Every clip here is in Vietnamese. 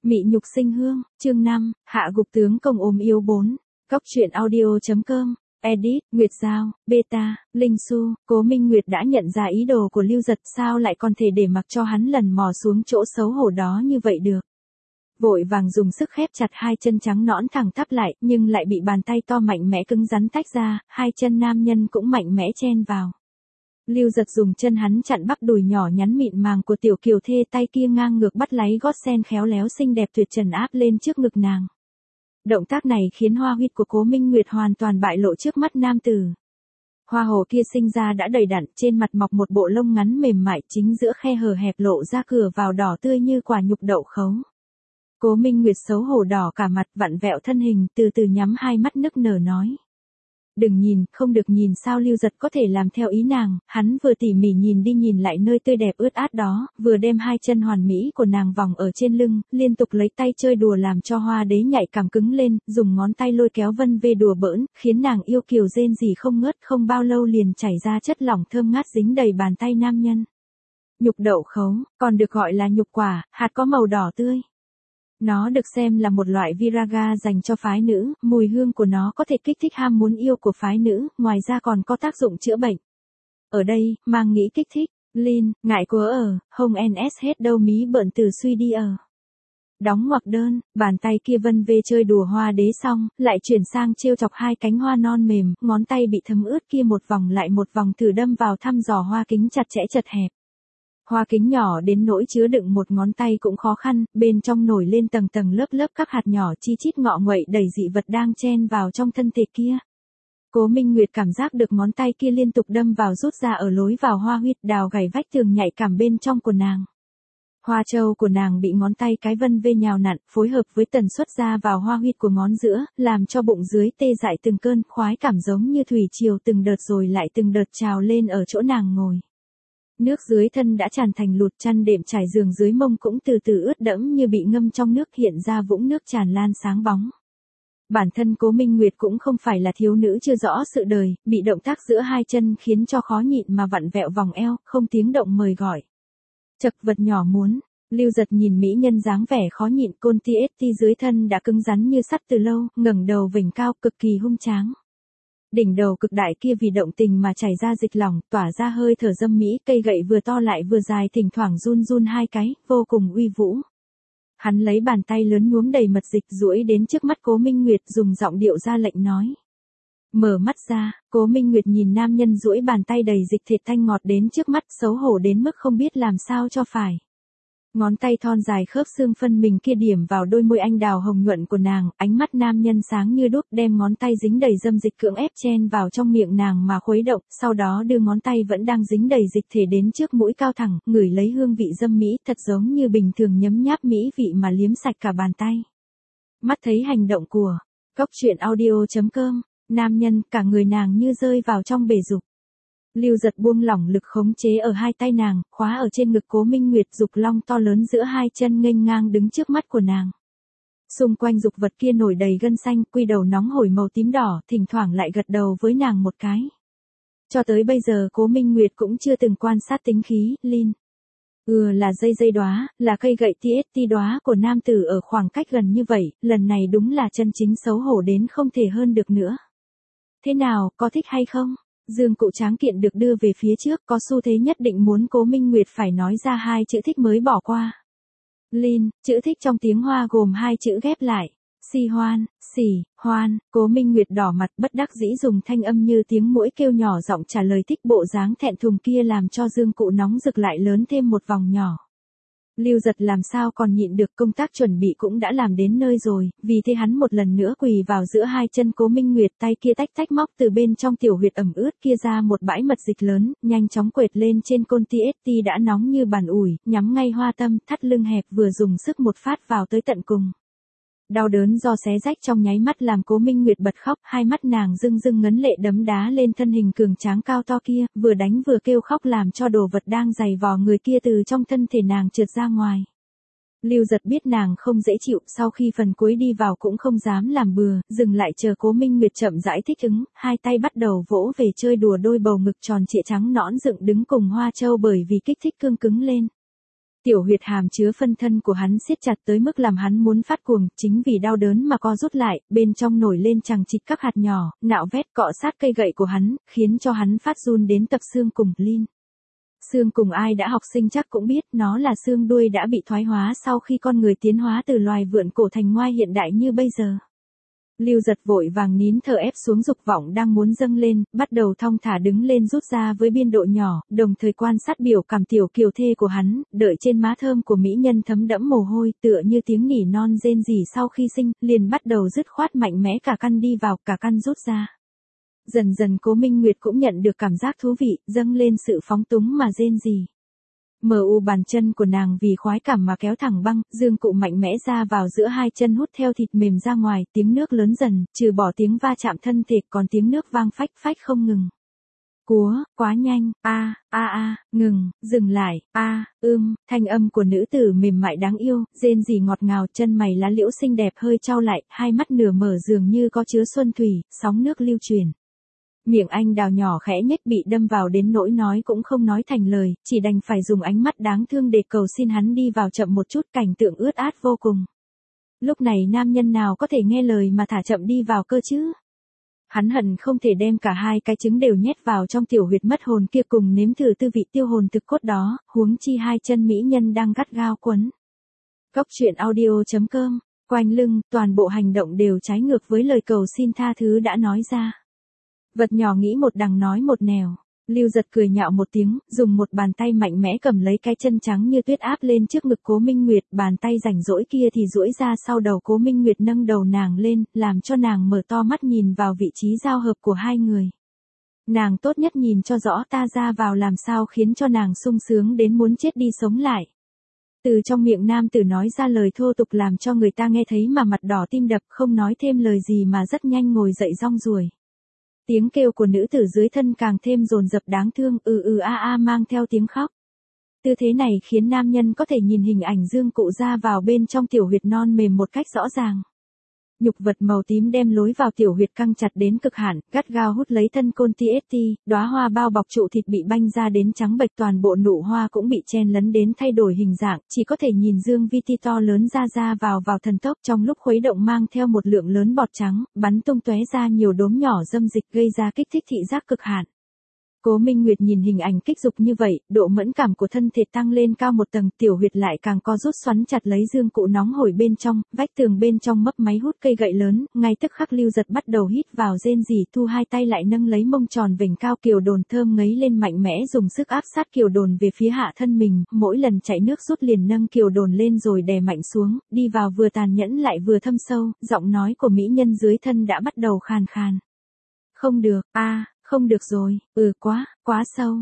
Mị nhục sinh hương, chương 5, hạ gục tướng công ốm yếu 4. Cóc truyện audio.com, edit, Nguyệt Giao, beta, Linh Su. Cố Minh Nguyệt đã nhận ra ý đồ của Lưu Giật, sao lại còn thể để mặc cho hắn lần mò xuống chỗ xấu hổ đó như vậy được. Vội vàng dùng sức khép chặt hai chân trắng nõn thẳng tắp lại, nhưng lại bị bàn tay to mạnh mẽ cứng rắn tách ra, hai chân nam nhân cũng mạnh mẽ chen vào. Lưu Giật dùng chân hắn chặn bắp đùi nhỏ nhắn mịn màng của tiểu kiều thê, tay kia ngang ngược bắt lấy gót sen khéo léo xinh đẹp tuyệt trần áp lên trước ngực nàng. Động tác này khiến hoa huyết của Cố Minh Nguyệt hoàn toàn bại lộ trước mắt nam tử. Hoa hồ kia sinh ra đã đầy đặn, trên mặt mọc một bộ lông ngắn mềm mại, chính giữa khe hở hẹp lộ ra cửa vào đỏ tươi như quả nhục đậu khấu. Cố Minh Nguyệt xấu hổ đỏ cả mặt, vặn vẹo thân hình, từ từ nhắm hai mắt nức nở nói. Đừng nhìn, không được nhìn. Sao Lưu Giật có thể làm theo ý nàng, hắn vừa tỉ mỉ nhìn đi nhìn lại nơi tươi đẹp ướt át đó, vừa đem hai chân hoàn mỹ của nàng vòng ở trên lưng, liên tục lấy tay chơi đùa làm cho hoa đế nhạy cảm cứng lên, dùng ngón tay lôi kéo vân vê đùa bỡn, khiến nàng yêu kiều rên rỉ không ngớt, không bao lâu liền chảy ra chất lỏng thơm ngát dính đầy bàn tay nam nhân. Nhục đậu khấu, còn được gọi là nhục quả, hạt có màu đỏ tươi. Nó được xem là một loại viraga dành cho phái nữ, mùi hương của nó có thể kích thích ham muốn yêu của phái nữ, ngoài ra còn có tác dụng chữa bệnh. Ở đây, mang nghĩ kích thích, Lin, ngại của hông NS hết đâu mí bợn từ suy đi Đóng ngoặc đơn, bàn tay kia vân vê chơi đùa hoa đế xong, lại chuyển sang trêu chọc hai cánh hoa non mềm, ngón tay bị thấm ướt kia một vòng lại một vòng thử đâm vào thăm dò hoa kính chặt chẽ chật hẹp. Hoa kính nhỏ đến nỗi chứa đựng một ngón tay cũng khó khăn, bên trong nổi lên tầng tầng lớp lớp các hạt nhỏ chi chít ngọ nguậy đầy dị vật đang chen vào trong thân thể kia. Cố Minh Nguyệt cảm giác được ngón tay kia liên tục đâm vào rút ra ở lối vào hoa huyệt, đào gảy vách tường nhạy cảm bên trong của nàng. Hoa châu của nàng bị ngón tay cái vân vê nhào nặn, phối hợp với tần suất ra vào hoa huyệt của ngón giữa, làm cho bụng dưới tê dại từng cơn, khoái cảm giống như thủy triều từng đợt rồi lại từng đợt trào lên ở chỗ nàng ngồi. Nước dưới thân đã tràn thành lụt, chăn đệm trải giường dưới mông cũng từ từ ướt đẫm như bị ngâm trong nước, hiện ra vũng nước tràn lan sáng bóng. Bản thân Cố Minh Nguyệt cũng không phải là thiếu nữ chưa rõ sự đời, bị động tác giữa hai chân khiến cho khó nhịn mà vặn vẹo vòng eo, không tiếng động mời gọi. Chật vật nhỏ muốn, Lưu Giật nhìn mỹ nhân dáng vẻ khó nhịn, côn TST dưới thân đã cứng rắn như sắt từ lâu, ngẩng đầu vểnh cao, cực kỳ hung tráng. Đỉnh đầu cực đại kia vì động tình mà chảy ra dịch lỏng, tỏa ra hơi thở dâm mỹ, cây gậy vừa to lại vừa dài thỉnh thoảng run run hai cái, vô cùng uy vũ. Hắn lấy bàn tay lớn nhuốm đầy mật dịch duỗi đến trước mắt Cố Minh Nguyệt, dùng giọng điệu ra lệnh nói. Mở mắt ra, Cố Minh Nguyệt nhìn nam nhân duỗi bàn tay đầy dịch thịt thanh ngọt đến trước mắt, xấu hổ đến mức không biết làm sao cho phải. Ngón tay thon dài khớp xương phân mình kia điểm vào đôi môi anh đào hồng nhuận của nàng, ánh mắt nam nhân sáng như đuốc, đem ngón tay dính đầy dâm dịch cưỡng ép chen vào trong miệng nàng mà khuấy động, sau đó đưa ngón tay vẫn đang dính đầy dịch thể đến trước mũi cao thẳng, ngửi lấy hương vị dâm mỹ, thật giống như bình thường nhấm nháp mỹ vị mà liếm sạch cả bàn tay. Mắt thấy hành động của Cóc truyện audio.com, nam nhân, cả người nàng như rơi vào trong bể dục. Lưu Giật buông lỏng lực khống chế ở hai tay nàng, khóa ở trên ngực Cố Minh Nguyệt, dục long to lớn giữa hai chân nghênh ngang đứng trước mắt của nàng. Xung quanh dục vật kia nổi đầy gân xanh, quy đầu nóng hổi màu tím đỏ, thỉnh thoảng lại gật đầu với nàng một cái. Cho tới bây giờ Cố Minh Nguyệt cũng chưa từng quan sát tính khí, Lin. Là dây đóa, là cây gậy TST đóa của nam tử ở khoảng cách gần như vậy, lần này đúng là chân chính xấu hổ đến không thể hơn được nữa. Thế nào, có thích hay không? Dương cụ tráng kiện được đưa về phía trước, có xu thế nhất định muốn Cố Minh Nguyệt phải nói ra hai chữ thích mới bỏ qua. Lin, chữ thích trong tiếng Hoa gồm hai chữ ghép lại. Si hoan, xỉ, hoan. Cố Minh Nguyệt đỏ mặt bất đắc dĩ dùng thanh âm như tiếng muỗi kêu nhỏ giọng trả lời, thích. Bộ dáng thẹn thùng kia làm cho dương cụ nóng rực lại lớn thêm một vòng nhỏ. Lưu Giật làm sao còn nhịn được, công tác chuẩn bị cũng đã làm đến nơi rồi, vì thế hắn một lần nữa quỳ vào giữa hai chân Cố Minh Nguyệt, tay kia tách tách móc từ bên trong tiểu huyệt ẩm ướt kia ra một bãi mật dịch lớn, nhanh chóng quệt lên trên côn TST đã nóng như bàn ủi, nhắm ngay hoa tâm, thắt lưng hẹp vừa dùng sức một phát vào tới tận cùng. Đau đớn do xé rách trong nháy mắt làm Cố Minh Nguyệt bật khóc, hai mắt nàng rưng rưng ngấn lệ đấm đá lên thân hình cường tráng cao to kia, vừa đánh vừa kêu khóc làm cho đồ vật đang giày vò người kia từ trong thân thể nàng trượt ra ngoài. Lưu Giật biết nàng không dễ chịu, sau khi phần cuối đi vào cũng không dám làm bừa, dừng lại chờ Cố Minh Nguyệt chậm rãi thích ứng, hai tay bắt đầu vỗ về chơi đùa đôi bầu ngực tròn trịa trắng nõn dựng đứng cùng hoa châu bởi vì kích thích cương cứng lên. Tiểu huyệt hàm chứa phân thân của hắn siết chặt tới mức làm hắn muốn phát cuồng, chính vì đau đớn mà co rút lại, bên trong nổi lên chằng chịt các hạt nhỏ, nạo vét cọ sát cây gậy của hắn, khiến cho hắn phát run đến tập xương cùng, lin. Xương cùng ai đã học sinh chắc cũng biết, nó là xương đuôi đã bị thoái hóa sau khi con người tiến hóa từ loài vượn cổ thành ngoai hiện đại như bây giờ. Lưu Giật vội vàng nín thở ép xuống dục vọng đang muốn dâng lên, bắt đầu thong thả đứng lên rút ra với biên độ nhỏ, đồng thời quan sát biểu cảm tiểu kiều thê của hắn, đợi trên má thơm của mỹ nhân thấm đẫm mồ hôi, tựa như tiếng nỉ non rên rỉ sau khi sinh, liền bắt đầu dứt khoát mạnh mẽ cả căn đi vào, cả căn rút ra. Dần dần Cố Minh Nguyệt cũng nhận được cảm giác thú vị, dâng lên sự phóng túng mà rên rỉ. Bàn chân của nàng vì khoái cảm mà kéo thẳng băng, dương cụ mạnh mẽ ra vào giữa hai chân hút theo thịt mềm ra ngoài, tiếng nước lớn dần, trừ bỏ tiếng va chạm thân thể còn tiếng nước vang phách phách không ngừng. Quá nhanh, ngừng, dừng lại, thanh âm của nữ tử mềm mại đáng yêu, rên rỉ ngọt ngào, chân mày lá liễu xinh đẹp hơi chau lại, hai mắt nửa mở dường như có chứa xuân thủy, sóng nước lưu truyền. Miệng anh đào nhỏ khẽ nhếch bị đâm vào đến nỗi nói cũng không nói thành lời, chỉ đành phải dùng ánh mắt đáng thương để cầu xin hắn đi vào chậm một chút, cảnh tượng ướt át vô cùng. Lúc này nam nhân nào có thể nghe lời mà thả chậm đi vào cơ chứ? Hắn hận không thể đem cả hai cái trứng đều nhét vào trong tiểu huyệt mất hồn kia cùng nếm thử tư vị tiêu hồn thực cốt đó, huống chi hai chân mỹ nhân đang gắt gao quấn. Cốc truyện audio.com, quanh lưng, toàn bộ hành động đều trái ngược với lời cầu xin tha thứ đã nói ra. Vật nhỏ nghĩ một đằng nói một nẻo. Lưu Giật cười nhạo một tiếng, dùng một bàn tay mạnh mẽ cầm lấy cái chân trắng như tuyết áp lên trước ngực Cố Minh Nguyệt, bàn tay rảnh rỗi kia thì duỗi ra sau đầu Cố Minh Nguyệt, nâng đầu nàng lên, làm cho nàng mở to mắt nhìn vào vị trí giao hợp của hai người. Nàng tốt nhất nhìn cho rõ ta ra vào làm sao khiến cho nàng sung sướng đến muốn chết đi sống lại. Từ trong miệng nam tử nói ra lời thô tục làm cho người ta nghe thấy mà mặt đỏ tim đập, không nói thêm lời gì mà rất nhanh ngồi dậy rong ruổi. Tiếng kêu của nữ tử dưới thân càng thêm dồn dập đáng thương, mang theo tiếng khóc. Tư thế này khiến nam nhân có thể nhìn hình ảnh dương cụ ra vào bên trong tiểu huyệt non mềm một cách rõ ràng. Nhục vật màu tím đem lối vào tiểu huyệt căng chặt đến cực hạn, gắt gao hút lấy thân côn TST, đóa hoa bao bọc trụ thịt bị banh ra đến trắng bệch, toàn bộ nụ hoa cũng bị chen lấn đến thay đổi hình dạng, chỉ có thể nhìn dương vi ti to lớn ra vào thần tốc, trong lúc khuấy động mang theo một lượng lớn bọt trắng, bắn tung tóe ra nhiều đốm nhỏ dâm dịch gây ra kích thích thị giác cực hạn. Cố Minh Nguyệt nhìn hình ảnh kích dục như vậy, độ mẫn cảm của thân thể tăng lên cao một tầng, tiểu huyệt lại càng co rút xoắn chặt lấy dương cụ nóng hổi bên trong, vách tường bên trong mấp máy hút cây gậy lớn, ngay tức khắc Lưu Giật bắt đầu hít vào rên rỉ, thu hai tay lại nâng lấy mông tròn vểnh cao kiều đồn thơm ngấy lên, mạnh mẽ dùng sức áp sát kiều đồn về phía hạ thân mình, mỗi lần chạy nước rút liền nâng kiều đồn lên rồi đè mạnh xuống, đi vào vừa tàn nhẫn lại vừa thâm sâu, giọng nói của mỹ nhân dưới thân đã bắt đầu khàn khàn. Không được, không được rồi, quá sâu,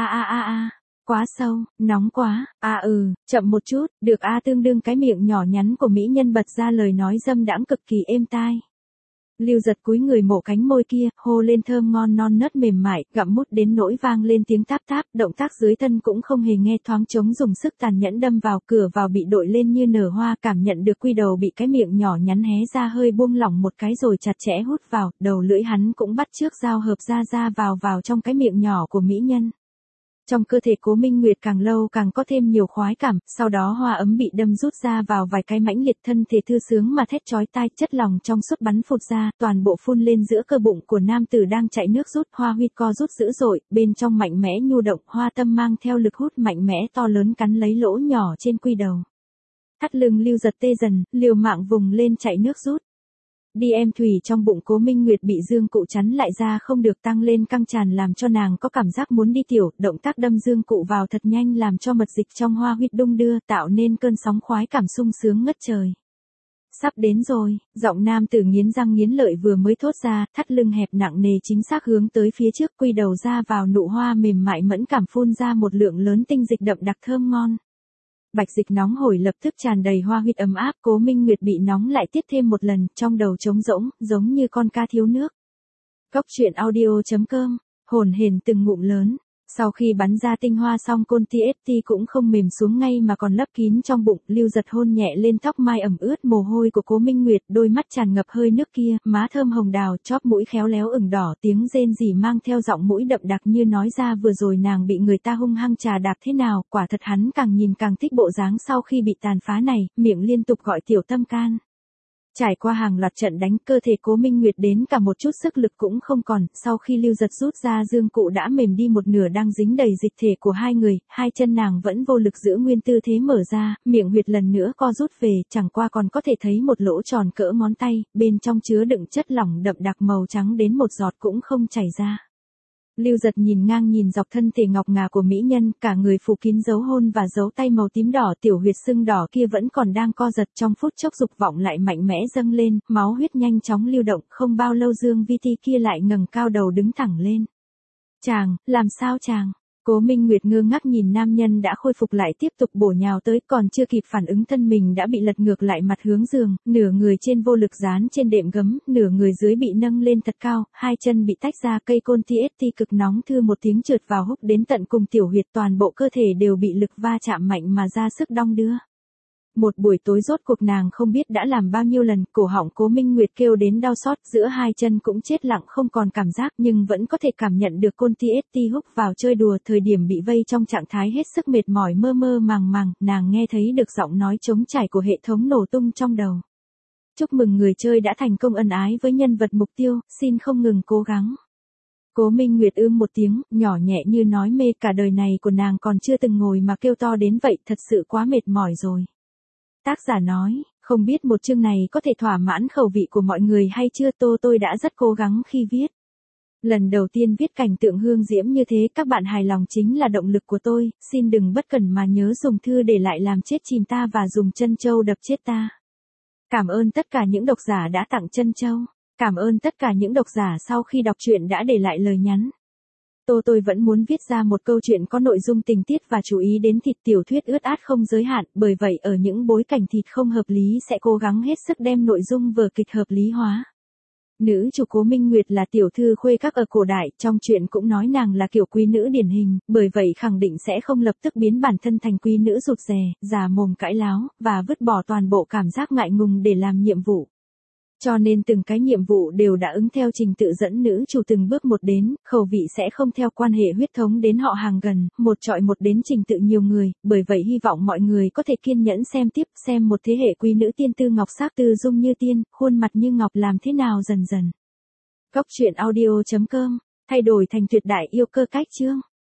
quá sâu, nóng quá, chậm một chút, được tương đương cái miệng nhỏ nhắn của mỹ nhân bật ra lời nói dâm đãng cực kỳ êm tai. Lưu Giật cúi người mổ cánh môi kia, hô lên thơm ngon non nớt mềm mại, gặm mút đến nỗi vang lên tiếng táp táp, động tác dưới thân cũng không hề nghe thoáng trống, dùng sức tàn nhẫn đâm vào, cửa vào bị đội lên như nở hoa, cảm nhận được quy đầu bị cái miệng nhỏ nhắn hé ra hơi buông lỏng một cái rồi chặt chẽ hút vào, đầu lưỡi hắn cũng bắt chước giao hợp ra vào trong cái miệng nhỏ của mỹ nhân. Trong cơ thể Cố Minh Nguyệt càng lâu càng có thêm nhiều khoái cảm, sau đó hoa ấm bị đâm rút ra vào vài cái mãnh liệt, thân thể thư sướng mà thét chói tai, chất lòng trong suốt bắn phụt ra, toàn bộ phun lên giữa cơ bụng của nam tử đang chạy nước rút, hoa huyết co rút dữ dội, bên trong mạnh mẽ nhu động, hoa tâm mang theo lực hút mạnh mẽ to lớn cắn lấy lỗ nhỏ trên quy đầu. Thắt lưng Lưu Giật tê dần, liều mạng vùng lên chạy nước rút. Đi em thủy trong bụng Cố Minh Nguyệt bị dương cụ chắn lại ra không được, tăng lên căng tràn làm cho nàng có cảm giác muốn đi tiểu, động tác đâm dương cụ vào thật nhanh làm cho mật dịch trong hoa huyết đung đưa, tạo nên cơn sóng khoái cảm sung sướng ngất trời. Sắp đến rồi, giọng nam tử nghiến răng nghiến lợi vừa mới thốt ra, thắt lưng hẹp nặng nề chính xác hướng tới phía trước, quy đầu ra vào nụ hoa mềm mại mẫn cảm phun ra một lượng lớn tinh dịch đậm đặc thơm ngon. Bạch dịch nóng hổi lập tức tràn đầy hoa huyết ấm áp, Cố Minh Nguyệt bị nóng lại tiếp thêm một lần, trong đầu trống rỗng, giống như con ca thiếu nước. Cốc truyện audio.com, hồn hển từng ngụm lớn. Sau khi bắn ra tinh hoa xong Côn TST cũng không mềm xuống ngay mà còn lấp kín trong bụng, Lưu Giật hôn nhẹ lên tóc mai ẩm ướt mồ hôi của Cố Minh Nguyệt, đôi mắt tràn ngập hơi nước kia, má thơm hồng đào, chóp mũi khéo léo ửng đỏ, tiếng rên rỉ mang theo giọng mũi đậm đặc như nói ra vừa rồi nàng bị người ta hung hăng trà đạp thế nào, quả thật hắn càng nhìn càng thích bộ dáng sau khi bị tàn phá này, miệng liên tục gọi tiểu tâm can. Trải qua hàng loạt trận đánh, cơ thể Cố Minh Nguyệt đến cả một chút sức lực cũng không còn, sau khi Lưu Giật rút ra dương cụ đã mềm đi một nửa đang dính đầy dịch thể của hai người, hai chân nàng vẫn vô lực giữ nguyên tư thế mở ra, miệng huyệt lần nữa co rút về, chẳng qua còn có thể thấy một lỗ tròn cỡ ngón tay, bên trong chứa đựng chất lỏng đậm đặc màu trắng đến một giọt cũng không chảy ra. Lưu Giật nhìn ngang nhìn dọc thân thể ngọc ngà của mỹ nhân, cả người phủ kín dấu hôn và dấu tay màu tím đỏ, tiểu huyệt sưng đỏ kia vẫn còn đang co giật, trong phút chốc dục vọng lại mạnh mẽ dâng lên, máu huyết nhanh chóng lưu động, không bao lâu Dương Vi Ti kia lại ngẩng cao đầu đứng thẳng lên. Chàng, làm sao chàng? Cố Minh Nguyệt ngơ ngác nhìn nam nhân đã khôi phục lại tiếp tục bổ nhào tới, còn chưa kịp phản ứng thân mình đã bị lật ngược lại mặt hướng giường, nửa người trên vô lực dán trên đệm gấm, nửa người dưới bị nâng lên thật cao, hai chân bị tách ra, cây Côn TST cực nóng thư một tiếng trượt vào húc đến tận cùng tiểu huyệt, toàn bộ cơ thể đều bị lực va chạm mạnh mà ra sức đong đưa. Một buổi tối rốt cuộc nàng không biết đã làm bao nhiêu lần, cổ họng Cố Minh Nguyệt kêu đến đau xót, giữa hai chân cũng chết lặng không còn cảm giác nhưng vẫn có thể cảm nhận được Côn TST húc vào chơi đùa, thời điểm bị vây trong trạng thái hết sức mệt mỏi mơ mơ màng màng, nàng nghe thấy được giọng nói trống trải của hệ thống nổ tung trong đầu. Chúc mừng người chơi đã thành công ân ái với nhân vật mục tiêu, xin không ngừng cố gắng. Cố Minh Nguyệt một tiếng, nhỏ nhẹ như nói mê, cả đời này của nàng còn chưa từng ngồi mà kêu to đến vậy, thật sự quá mệt mỏi rồi. Tác giả nói, không biết một chương này có thể thỏa mãn khẩu vị của mọi người hay chưa, tôi đã rất cố gắng khi viết. Lần đầu tiên viết cảnh tượng hương diễm như thế, các bạn hài lòng chính là động lực của tôi, xin đừng bất cẩn mà nhớ dùng thư để lại làm chết chìm ta và dùng chân châu đập chết ta. Cảm ơn tất cả những độc giả đã tặng chân châu. Cảm ơn tất cả những độc giả sau khi đọc truyện đã để lại lời nhắn. Tôi vẫn muốn viết ra một câu chuyện có nội dung tình tiết và chú ý đến thịt, tiểu thuyết ướt át không giới hạn, bởi vậy ở những bối cảnh thịt không hợp lý sẽ cố gắng hết sức đem nội dung vở kịch hợp lý hóa. Nữ chủ Cố Minh Nguyệt là tiểu thư khuê các ở cổ đại, trong truyện cũng nói nàng là kiểu quý nữ điển hình, bởi vậy khẳng định sẽ không lập tức biến bản thân thành quý nữ rụt rè, già mồm cãi láo, và vứt bỏ toàn bộ cảm giác ngại ngùng để làm nhiệm vụ. Cho nên từng cái nhiệm vụ đều đã ứng theo trình tự dẫn nữ chủ từng bước một đến, khẩu vị sẽ không theo quan hệ huyết thống đến họ hàng gần, một chọi một đến trình tự nhiều người, bởi vậy hy vọng mọi người có thể kiên nhẫn xem tiếp, xem một thế hệ quý nữ tiên tư ngọc sắc tư dung như tiên, khuôn mặt như ngọc làm thế nào dần dần. Góc truyện audio.com, thay đổi thành tuyệt đại yêu cơ cách chương.